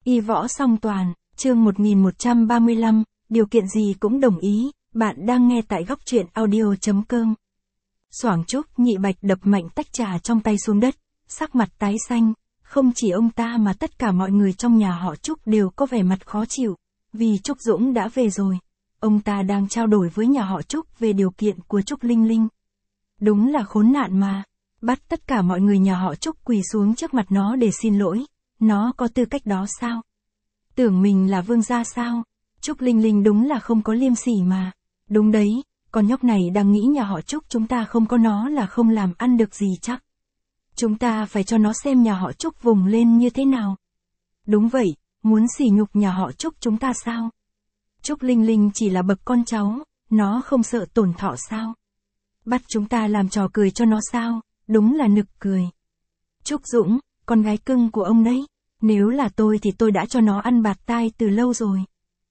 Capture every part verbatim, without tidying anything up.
Y võ song toàn, chương một nghìn một trăm ba mươi lăm, điều kiện gì cũng đồng ý, bạn đang nghe tại góc truyện audio chấm com. Xoảng Trúc Nhị Bạch đập mạnh tách trà trong tay xuống đất, sắc mặt tái xanh, không chỉ ông ta mà tất cả mọi người trong nhà họ Trúc đều có vẻ mặt khó chịu, vì Trúc Dũng đã về rồi. Ông ta đang trao đổi với nhà họ Trúc về điều kiện của Trúc Linh Linh. Đúng là khốn nạn mà, bắt tất cả mọi người nhà họ Trúc quỳ xuống trước mặt nó để xin lỗi, nó có tư cách đó sao? Tưởng mình là vương gia sao? Trúc Linh Linh đúng là không có liêm sỉ mà. Đúng đấy, con nhóc này đang nghĩ nhà họ Trúc chúng ta không có nó là không làm ăn được gì chắc. Chúng ta phải cho nó xem nhà họ Trúc vùng lên như thế nào. Đúng vậy, muốn sỉ nhục nhà họ Trúc chúng ta sao? Trúc Linh Linh chỉ là bậc con cháu, nó không sợ tổn thọ sao? Bắt chúng ta làm trò cười cho nó sao? Đúng là nực cười. Trúc Dũng, con gái cưng của ông đấy. Nếu là tôi thì tôi đã cho nó ăn bạt tai từ lâu rồi.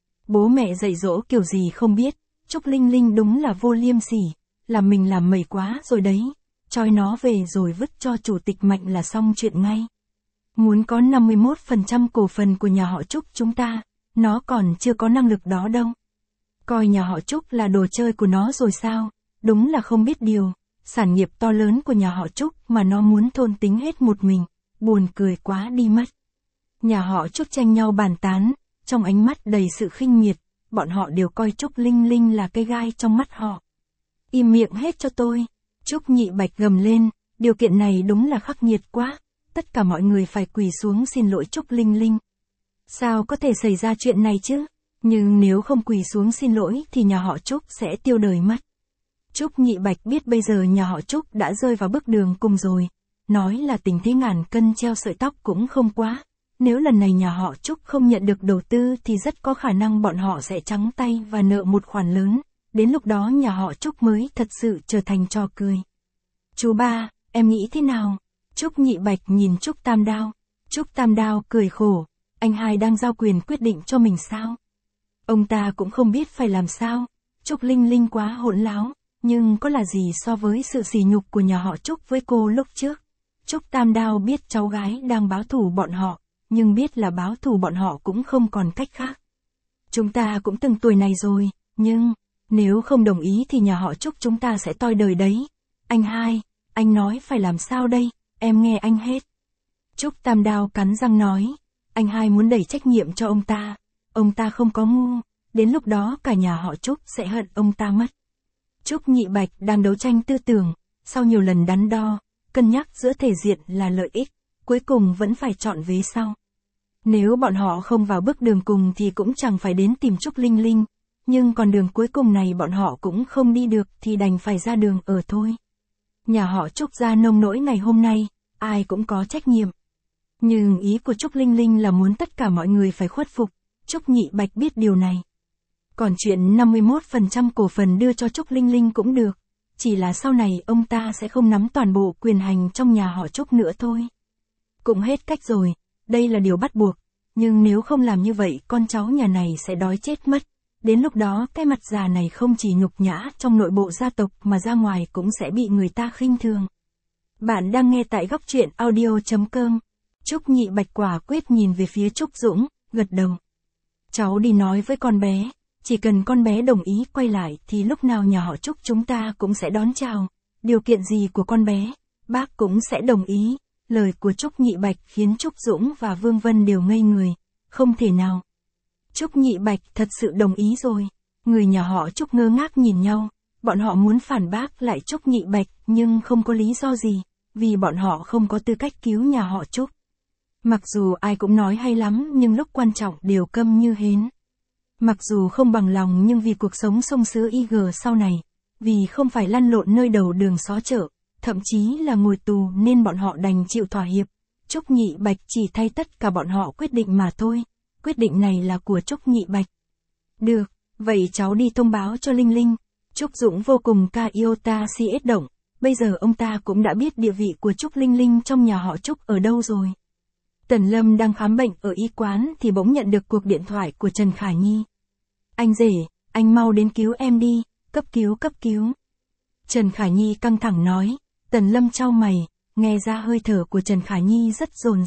Bố mẹ dạy dỗ kiểu gì không biết, Trúc Linh Linh đúng là vô liêm sỉ, làm mình làm mẩy quá rồi đấy. Choi nó về rồi vứt cho chủ tịch Mạnh là xong chuyện ngay. Muốn có năm mươi mốt phần trăm cổ phần của nhà họ Trúc chúng ta, nó còn chưa có năng lực đó đâu. Coi nhà họ Trúc là đồ chơi của nó rồi sao? Đúng là không biết điều, sản nghiệp to lớn của nhà họ Trúc mà nó muốn thôn tính hết một mình, buồn cười quá đi mất. Nhà họ Trúc tranh nhau bàn tán, trong ánh mắt đầy sự khinh miệt, bọn họ đều coi Trúc Linh Linh là cây gai trong mắt họ. Im miệng hết cho tôi, Trúc Nhị Bạch gầm lên, điều kiện này đúng là khắc nghiệt quá, tất cả mọi người phải quỳ xuống xin lỗi Trúc Linh Linh. Sao có thể xảy ra chuyện này chứ? Nhưng nếu không quỳ xuống xin lỗi thì nhà họ Trúc sẽ tiêu đời mất. Trúc Nhị Bạch biết bây giờ nhà họ Trúc đã rơi vào bước đường cùng rồi, nói là tình thế ngàn cân treo sợi tóc cũng không quá. Nếu lần này nhà họ Trúc không nhận được đầu tư thì rất có khả năng bọn họ sẽ trắng tay và nợ một khoản lớn, đến lúc đó nhà họ Trúc mới thật sự trở thành trò cười. Chú ba, em nghĩ thế nào? Trúc Nhị Bạch nhìn Trúc Tam Đao. Trúc Tam Đao cười khổ, anh hai đang giao quyền quyết định cho mình sao? Ông ta cũng không biết phải làm sao, Trúc Linh Linh quá hỗn láo, nhưng có là gì so với sự sỉ nhục của nhà họ Trúc với cô lúc trước? Trúc Tam Đao biết cháu gái đang báo thù bọn họ, nhưng biết là báo thù bọn họ cũng không còn cách khác. Chúng ta cũng từng tuổi này rồi, nhưng, nếu không đồng ý thì nhà họ Trúc chúng ta sẽ toi đời đấy. Anh hai, anh nói phải làm sao đây, em nghe anh hết. Trúc Tam Đao cắn răng nói, anh hai muốn đẩy trách nhiệm cho ông ta, ông ta không có ngu, đến lúc đó cả nhà họ Trúc sẽ hận ông ta mất. Trúc Nhị Bạch đang đấu tranh tư tưởng, sau nhiều lần đắn đo, cân nhắc giữa thể diện là lợi ích, cuối cùng vẫn phải chọn vế sau. Nếu bọn họ không vào bước đường cùng thì cũng chẳng phải đến tìm Trúc Linh Linh, nhưng còn đường cuối cùng này bọn họ cũng không đi được thì đành phải ra đường ở thôi. Nhà họ Trúc ra nông nỗi ngày hôm nay, ai cũng có trách nhiệm. Nhưng ý của Trúc Linh Linh là muốn tất cả mọi người phải khuất phục, Trúc Nhị Bạch biết điều này. Còn chuyện năm mươi mốt phần trăm cổ phần đưa cho Trúc Linh Linh cũng được, chỉ là sau này ông ta sẽ không nắm toàn bộ quyền hành trong nhà họ Trúc nữa thôi. Cũng hết cách rồi, đây là điều bắt buộc, nhưng nếu không làm như vậy con cháu nhà này sẽ đói chết mất. Đến lúc đó cái mặt già này không chỉ nhục nhã trong nội bộ gia tộc mà ra ngoài cũng sẽ bị người ta khinh thường. Bạn đang nghe tại góc truyện audio chấm com. Trúc Nhị Bạch quả quyết nhìn về phía Trúc Dũng, gật đầu. Cháu đi nói với con bé, chỉ cần con bé đồng ý quay lại thì lúc nào nhà họ Trúc chúng ta cũng sẽ đón chào. Điều kiện gì của con bé, bác cũng sẽ đồng ý. Lời của Trúc Nhị Bạch khiến Trúc Dũng và Vương Vân đều ngây người, không thể nào. Trúc Nhị Bạch thật sự đồng ý rồi, người nhà họ Trúc ngơ ngác nhìn nhau, bọn họ muốn phản bác lại Trúc Nhị Bạch nhưng không có lý do gì, vì bọn họ không có tư cách cứu nhà họ Trúc. Mặc dù ai cũng nói hay lắm nhưng lúc quan trọng đều câm như hến. Mặc dù không bằng lòng nhưng vì cuộc sống sông sứa i giê sau này, vì không phải lăn lộn nơi đầu đường xó chợ, thậm chí là ngồi tù nên bọn họ đành chịu thỏa hiệp. Trúc Nhị Bạch chỉ thay tất cả bọn họ quyết định mà thôi, quyết định này là của Trúc Nhị Bạch. Được, vậy cháu đi thông báo cho Linh Linh. Trúc Dũng vô cùng ca iota si ết động, bây giờ ông ta cũng đã biết địa vị của Trúc Linh Linh trong nhà họ Trúc ở đâu rồi. Tần Lâm đang khám bệnh ở y quán thì bỗng nhận được cuộc điện thoại của Trần Khả Nhi. Anh rể, anh mau đến cứu em đi, cấp cứu cấp cứu. Trần Khả Nhi căng thẳng nói. Tần Lâm chau mày, nghe ra hơi thở của Trần Khả Nhi rất dồn dập,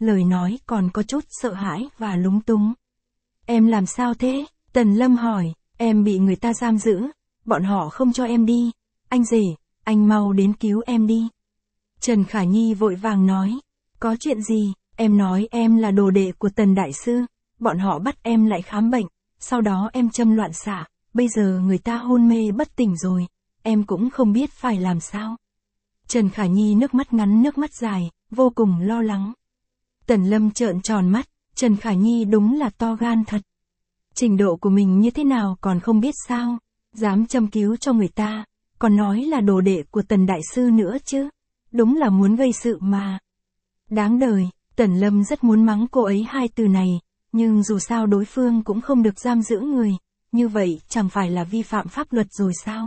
lời nói còn có chút sợ hãi và lúng túng. Em làm sao thế? Tần Lâm hỏi, em bị người ta giam giữ, bọn họ không cho em đi. Anh rể, anh mau đến cứu em đi. Trần Khả Nhi vội vàng nói, có chuyện gì? Em nói em là đồ đệ của Tần Đại Sư, bọn họ bắt em lại khám bệnh, sau đó em châm loạn xạ, bây giờ người ta hôn mê bất tỉnh rồi, em cũng không biết phải làm sao. Trần Khả Nhi nước mắt ngắn nước mắt dài, vô cùng lo lắng. Tần Lâm trợn tròn mắt, Trần Khả Nhi đúng là to gan thật. Trình độ của mình như thế nào còn không biết sao, dám châm cứu cho người ta, còn nói là đồ đệ của Tần Đại Sư nữa chứ, đúng là muốn gây sự mà. Đáng đời, Tần Lâm rất muốn mắng cô ấy hai từ này, nhưng dù sao đối phương cũng không được giam giữ người, như vậy chẳng phải là vi phạm pháp luật rồi sao?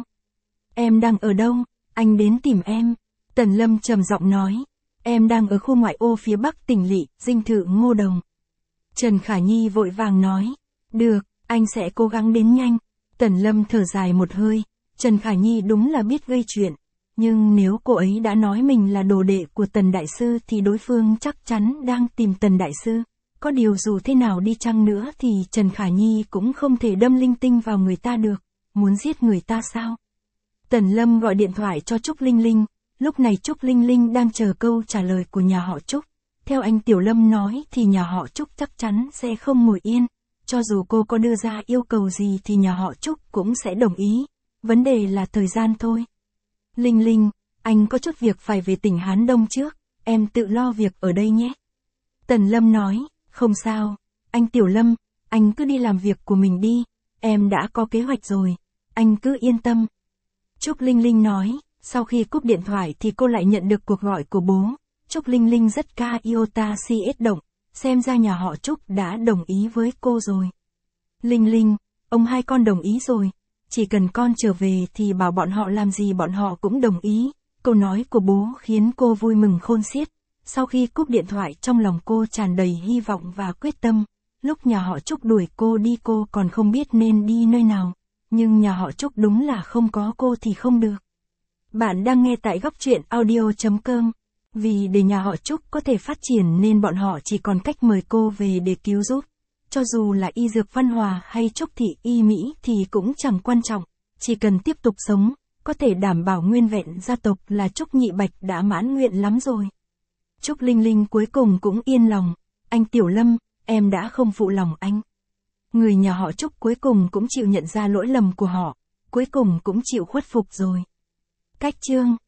Em đang ở đâu? Anh đến tìm em. Tần Lâm trầm giọng nói, em đang ở khu ngoại ô phía bắc tỉnh lỵ, dinh thự Ngô Đồng. Trần Khả Nhi vội vàng nói, được, anh sẽ cố gắng đến nhanh. Tần Lâm thở dài một hơi, Trần Khả Nhi đúng là biết gây chuyện, nhưng nếu cô ấy đã nói mình là đồ đệ của Tần Đại Sư thì đối phương chắc chắn đang tìm Tần Đại Sư. Có điều dù thế nào đi chăng nữa thì Trần Khả Nhi cũng không thể đâm linh tinh vào người ta được, muốn giết người ta sao? Tần Lâm gọi điện thoại cho Trúc Linh Linh, lúc này Trúc Linh Linh đang chờ câu trả lời của nhà họ Trúc. Theo anh Tiểu Lâm nói thì nhà họ Trúc chắc chắn sẽ không ngồi yên, cho dù cô có đưa ra yêu cầu gì thì nhà họ Trúc cũng sẽ đồng ý, vấn đề là thời gian thôi. Linh Linh, anh có chút việc phải về tỉnh Hán Đông trước, em tự lo việc ở đây nhé. Tần Lâm nói, không sao, anh Tiểu Lâm, anh cứ đi làm việc của mình đi, em đã có kế hoạch rồi, anh cứ yên tâm. Trúc Linh Linh nói, sau khi cúp điện thoại thì cô lại nhận được cuộc gọi của bố. Trúc Linh Linh rất ca iota si ết động, xem ra nhà họ Trúc đã đồng ý với cô rồi. Linh Linh, ông hai con đồng ý rồi, chỉ cần con trở về thì bảo bọn họ làm gì bọn họ cũng đồng ý. Câu nói của bố khiến cô vui mừng khôn xiết. Sau khi cúp điện thoại trong lòng cô tràn đầy hy vọng và quyết tâm. Lúc nhà họ Trúc đuổi cô đi cô còn không biết nên đi nơi nào. Nhưng nhà họ Trúc đúng là không có cô thì không được. Bạn đang nghe tại góc truyện audio chấm com. Vì để nhà họ Trúc có thể phát triển nên bọn họ chỉ còn cách mời cô về để cứu giúp. Cho dù là y dược Văn Hòa hay Trúc Thị Y Mỹ thì cũng chẳng quan trọng. Chỉ cần tiếp tục sống, có thể đảm bảo nguyên vẹn gia tộc là Trúc Nhị Bạch đã mãn nguyện lắm rồi. Trúc Linh Linh cuối cùng cũng yên lòng. Anh Tiểu Lâm, em đã không phụ lòng anh. Người nhà họ Trúc cuối cùng cũng chịu nhận ra lỗi lầm của họ. Cuối cùng cũng chịu khuất phục rồi. Cách chương